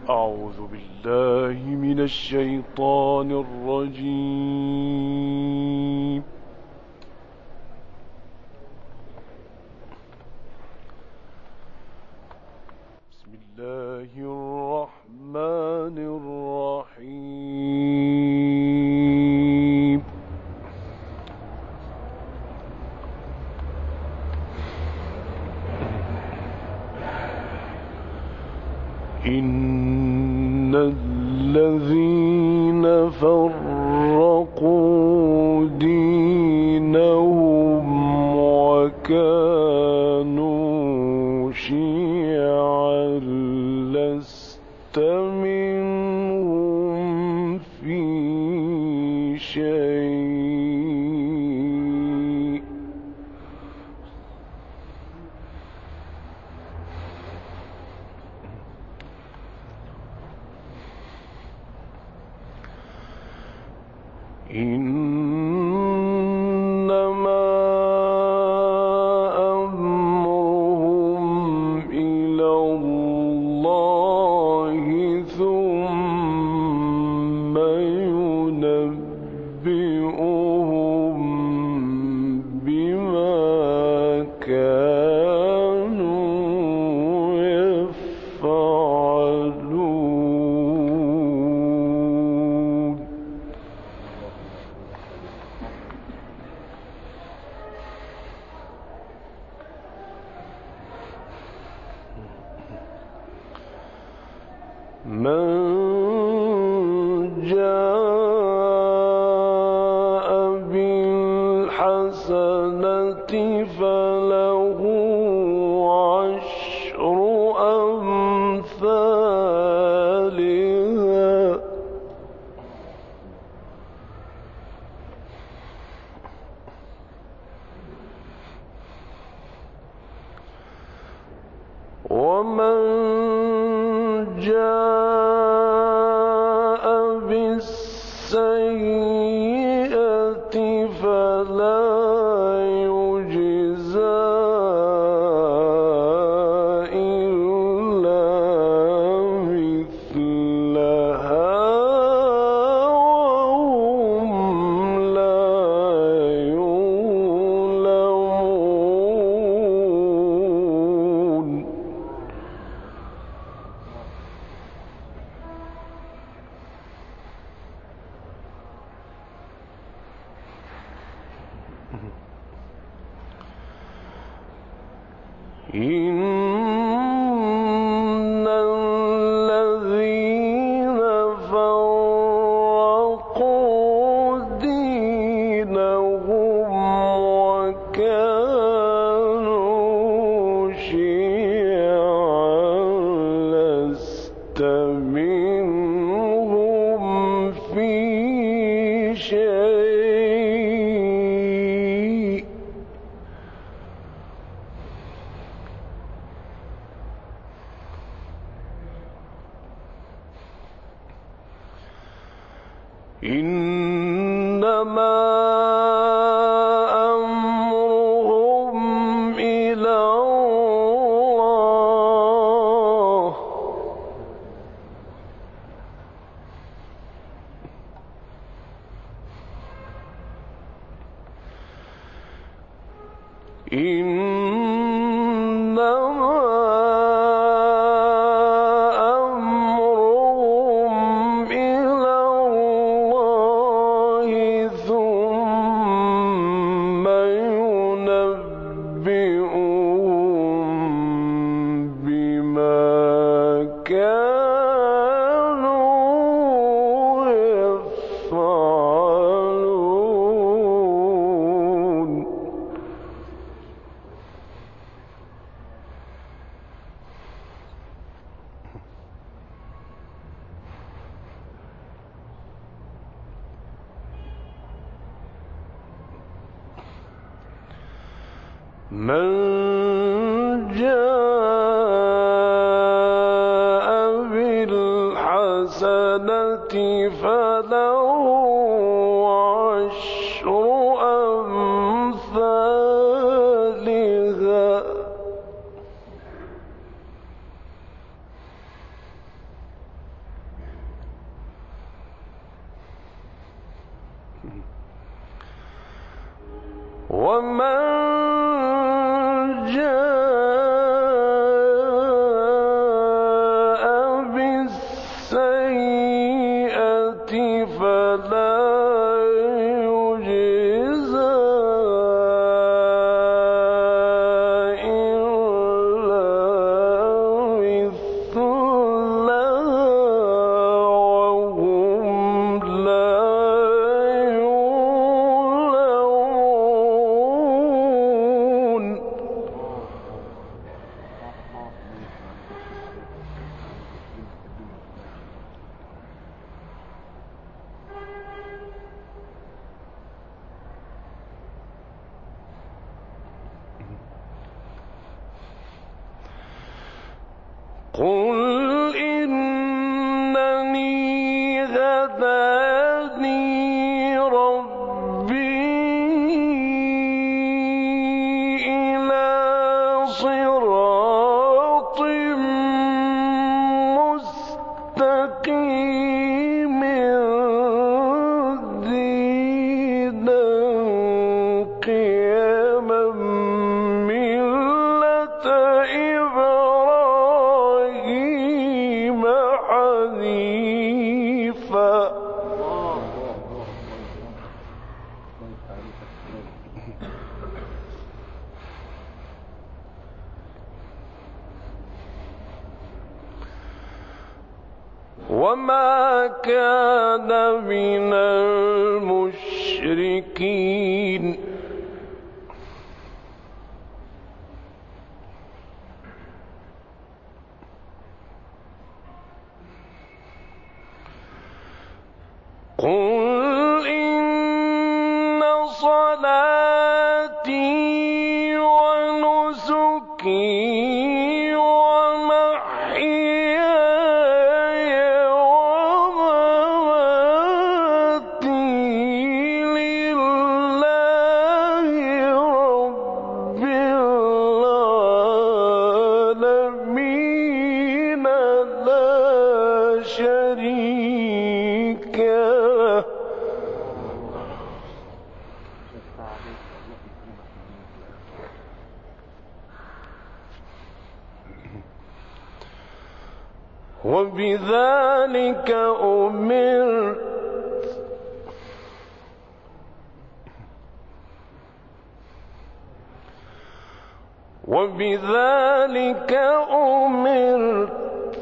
أعوذ بالله من الشيطان الرجيم. بسم الله الرحمن الرحيم. إن الذين فرقوا دينهم وكانوا شيعا لست منهم في شيء إنما أمرهم إلى الله ثم ينبئهم بما كانوا يفعلون. من جاء بالحسنة فله عشر أمثالها ومن جاء بالسيئة فلا يجزى إلا مثلها وهم لا يظلمون. إن الذين فرقوا دينهم وكانوا شيعا لست منهم في شيء إنما أمرهم إلى الله إنما أمرهم إلى الله ثم ينبئهم بما كانوا يفعلون. من جاء بالحسنة فله عشر أمثالها. ومن جاء بالسيئة فلا يجزى إلا مثلها وهم لا يظلمون. قل إنني هداني ربي إلى صراط مستقيم دينا قيما ملة إبراهيم حنيفا. وما كان من المشركين. قل إن صلاتي ونسكي ومحياي ومماتي لله رب العالمين لا شريك له. وبذلك أمرت وبذلك أمرت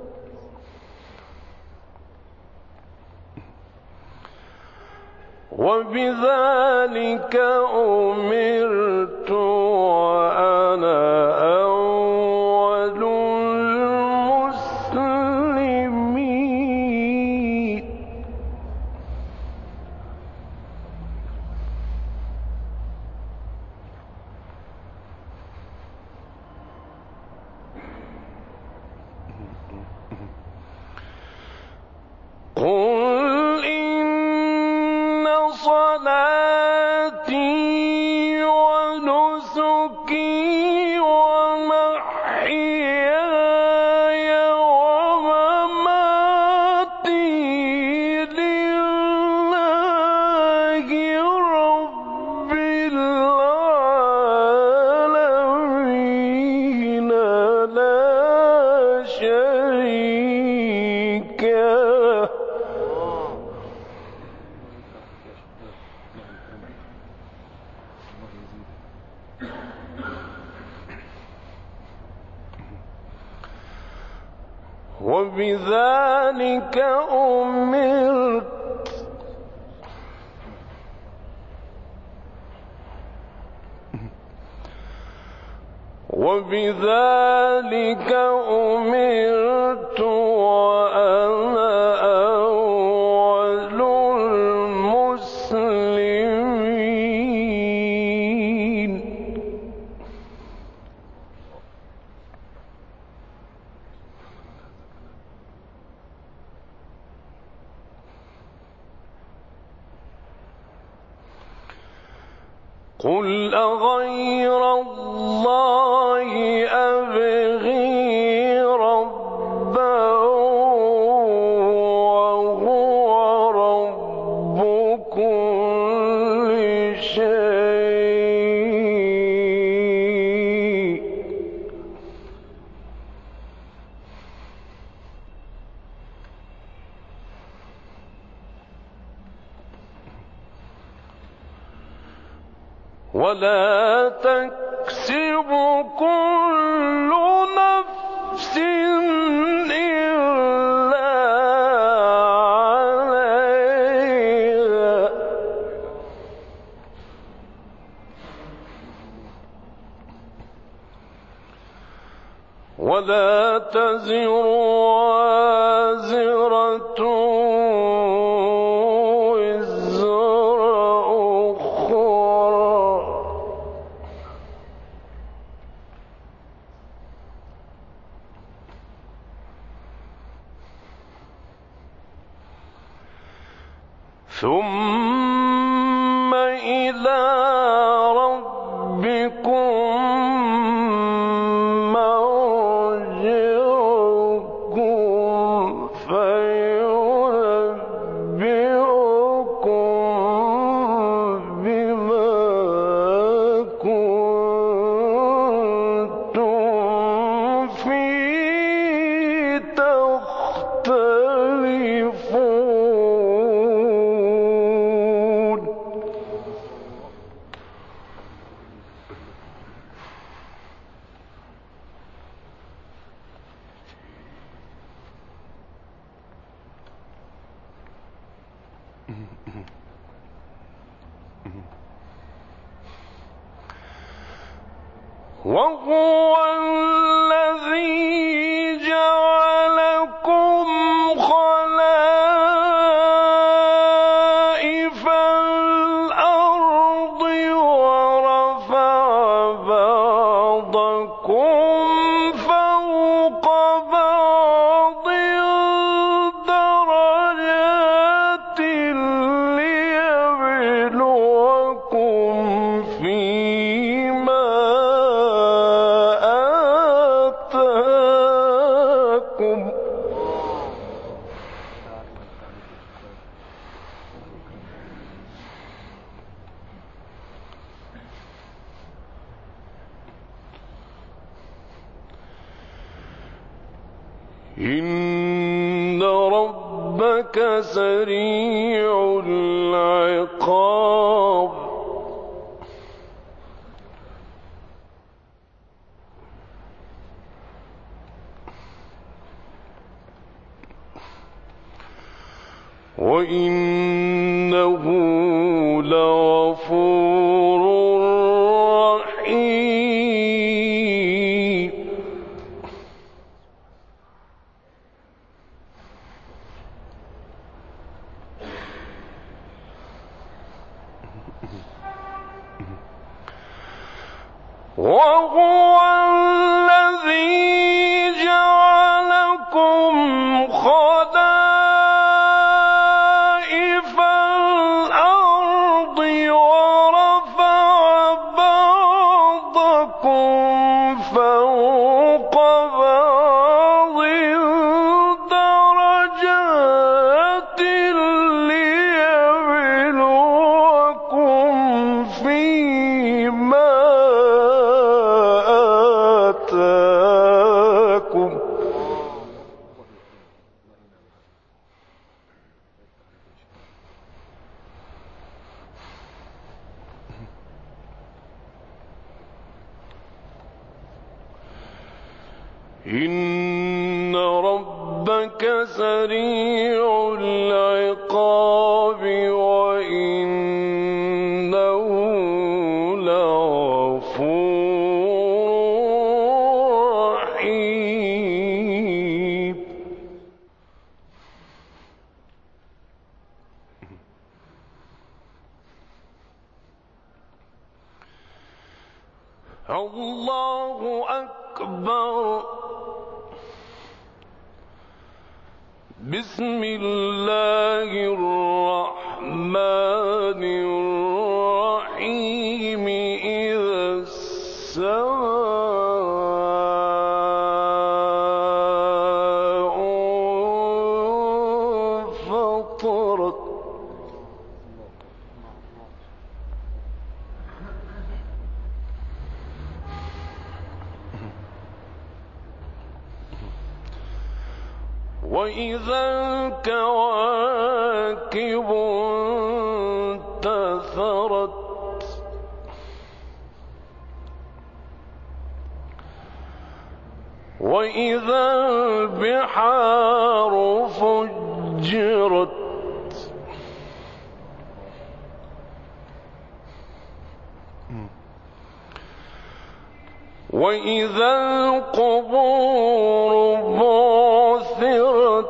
وبذلك أمرت وأنا أول المسلمين. قل إن صلاتي ونسكي ومحياي ومماتي لله رب العالمين لا شريك له. وبذلك أمرت وبذلك أمرت وأنا أول المسلمين. قل أغير الله أبغي ربا وهو رب كل شيء ولا تكسب كل نفس إلا عليها ولا تزر وازرة وزر أخرى ثم إلى ربكم مرجعكم فينبئكم بما كنتم فيه تختلفون وهو الذي جعلكم خلائف الأرض ورفع بعضكم فوق بعض درجات ليبلوكم فيما آتاكم إن ربك سريع العقاب وإنه لغفور رحيم وهو الذي جعلكم خلائف الأرض ورفع بعضكم فوق بعض درجات ليبلوكم فيما آتاكم إن ربك سريع العقاب وإنه لغفور رحيم الله أكبر بسم الله الرحمن الرحيم إذا السماء انفطرت وإذا الكواكب انتثرت وإذا البحار فجرت وإذا القبور بعثرت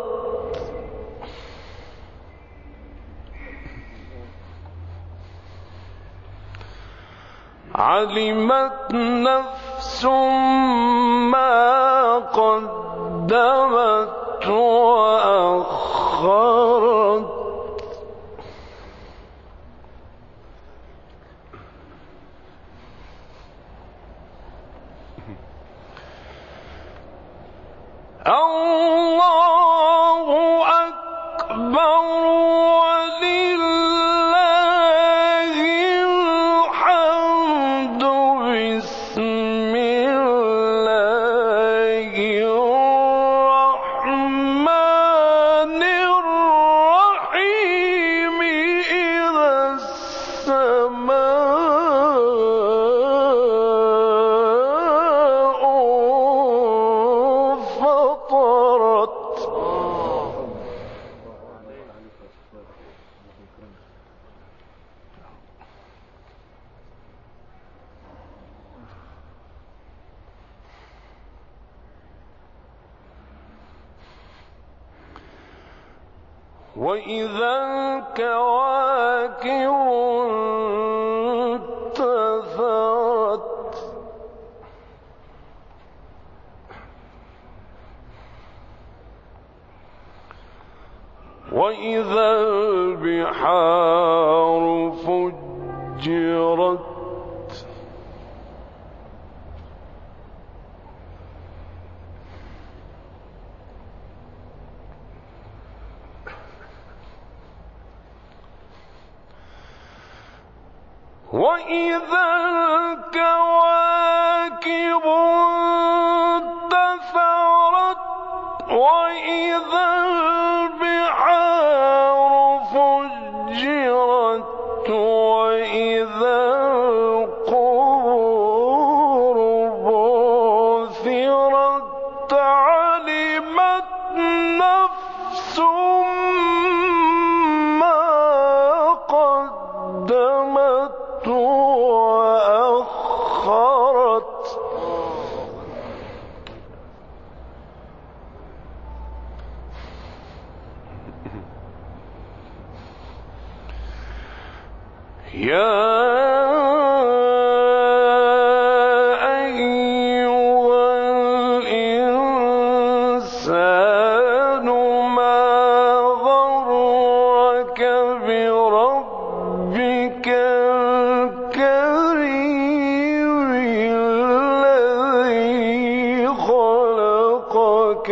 علمت نفس ما قدمت وأخرت الله أكبر ولله الحمد بسم الله الرحمن الرحيم إذا السماء فطرت وإذا الكواكب انتثرت وإذا البحار فجرت وإذا الكواكب انتثرت وإذا البحار فجرت وإذا القبور بعثرت علمت نفس ما قدمت وأخرت يا أيها الإنسان ما غرك بربك الكريم الذي خلقك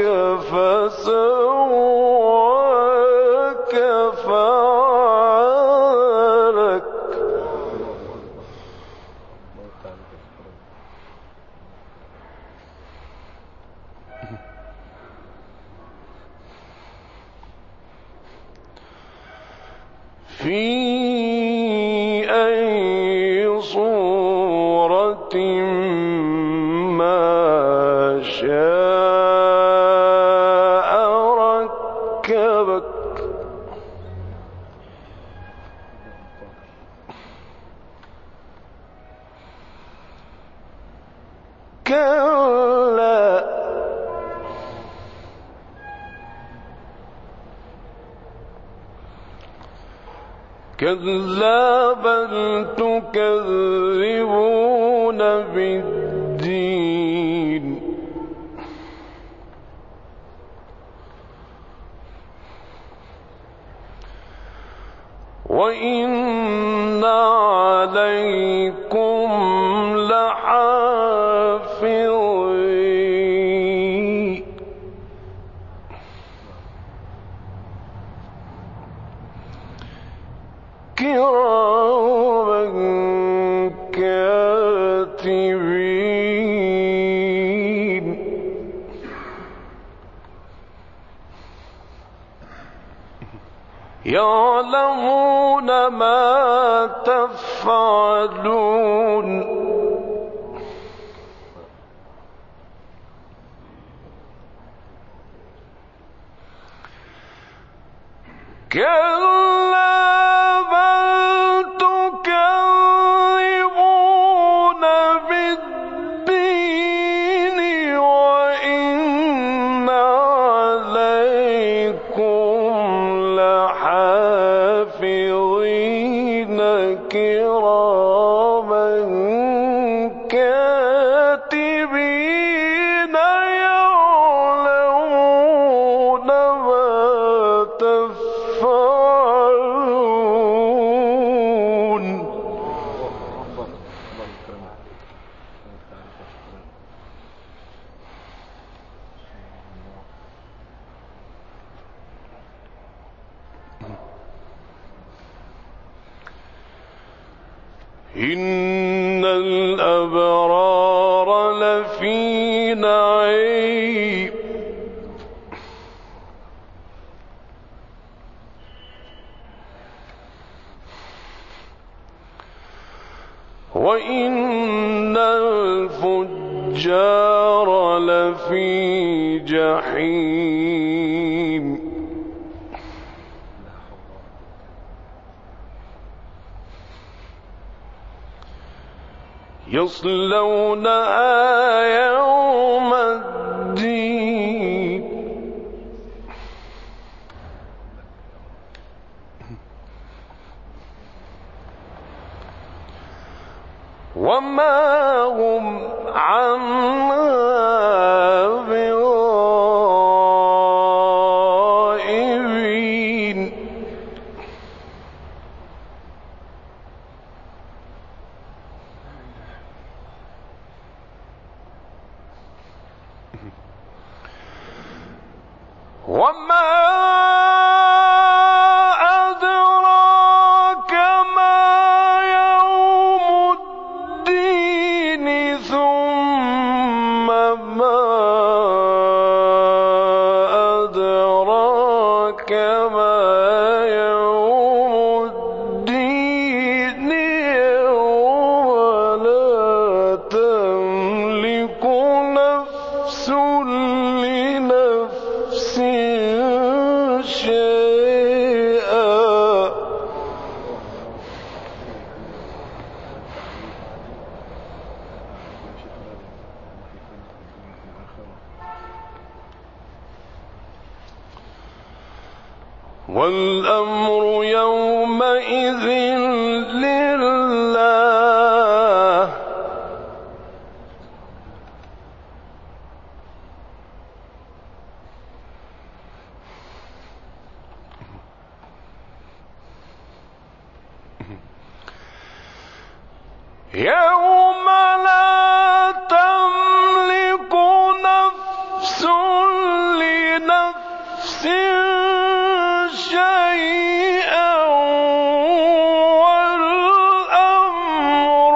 فسواك فعدلك في أي صورة ما شاء ركبك كلا بل تكذبون بالدين وإن عليكم لحافظين كراما كاتبين يعلمون ما تفعلون كلا بل تكذبون بالدين وإن عليكم لحافظين كراما كاتبين يعلمون ما تفعلون. إن الأبرار لفي نعيم وإن الفجار لفي جحيم يصلونها يوم الدين وما هم عنها بغائبين. وما أدراك ما يوم الدين ثم ما أدراك ما يوم الدين يوم لا تملك نفس لنفس شيئا والأمر يومئذ لله. يوم لا تملك نفس لنفس شيئا والأمر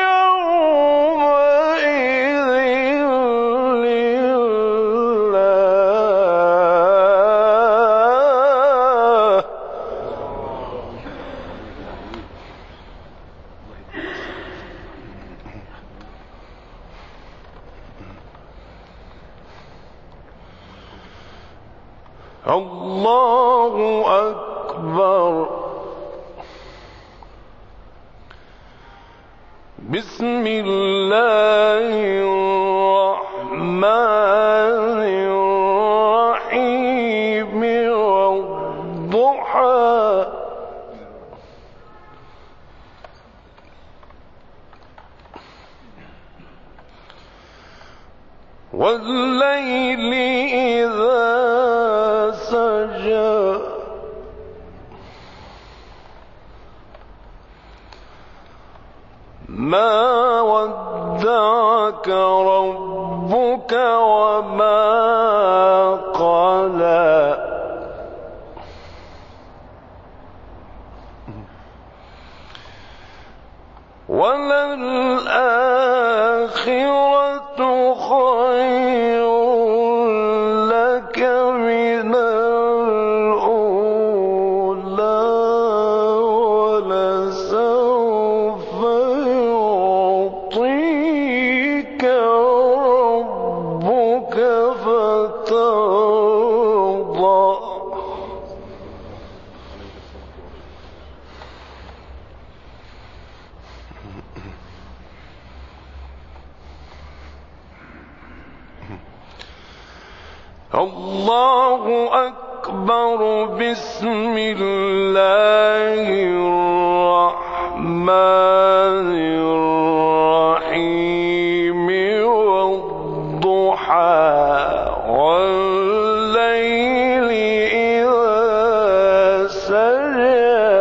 يومئذ لله. الله أكبر. بسم الله الرحمن الرحيم والضحى والليل إذا سجى ما ودعك ربك وما قلى وللآخرة خير لك من الأولى ولسوف يعطيك ربك فترضى. الله أكبر. بسم الله الرحمن الرحيم. والضحى والليل إذا سجى.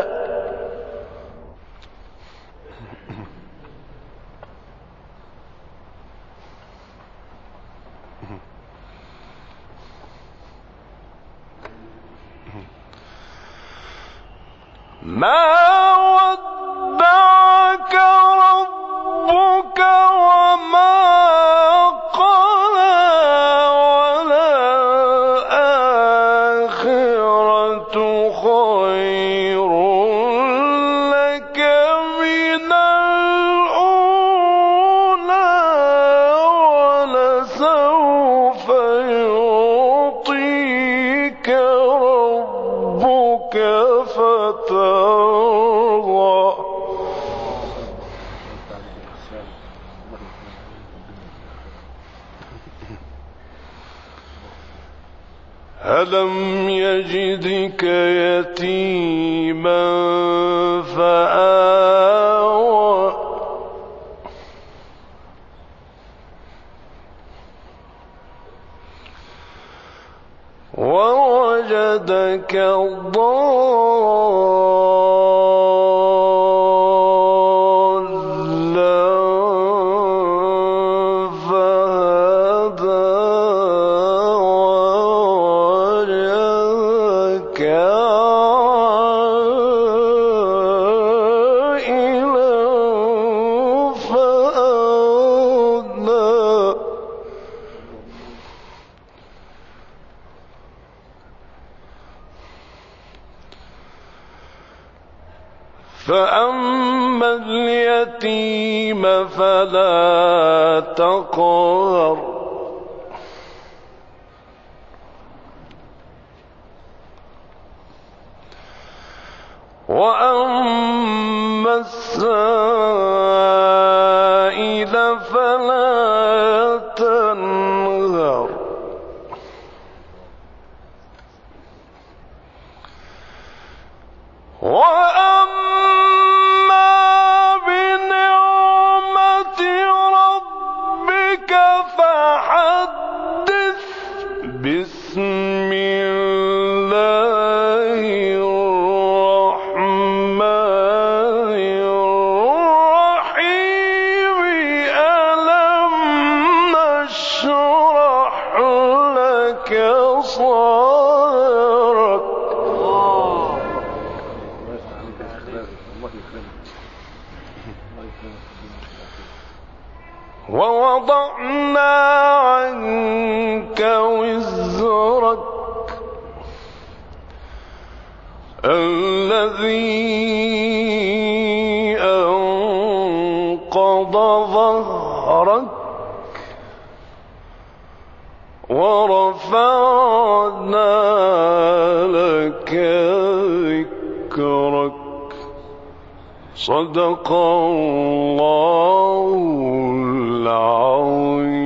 ما ودعك ربك وما قلى. وللآخرة خير لك من الأولى. ولسوف يعطيك ربك فترضى. ألم يجدك يتيما فآوى. ووجدك ضالا فهدى. ووجدك عائلا فأغنى. فأما اليتيم فلا تقهر. وأما السائل فلا تنهر. وأما بنعمة ربك فحدث. بسم الله الرحمن الرحيم. ألم نشرح لك صدرك. ووضعنا عنك وزرك الذي أنقض ظهرك. ورفعنا لك ذكرك. صدق الله العظيم.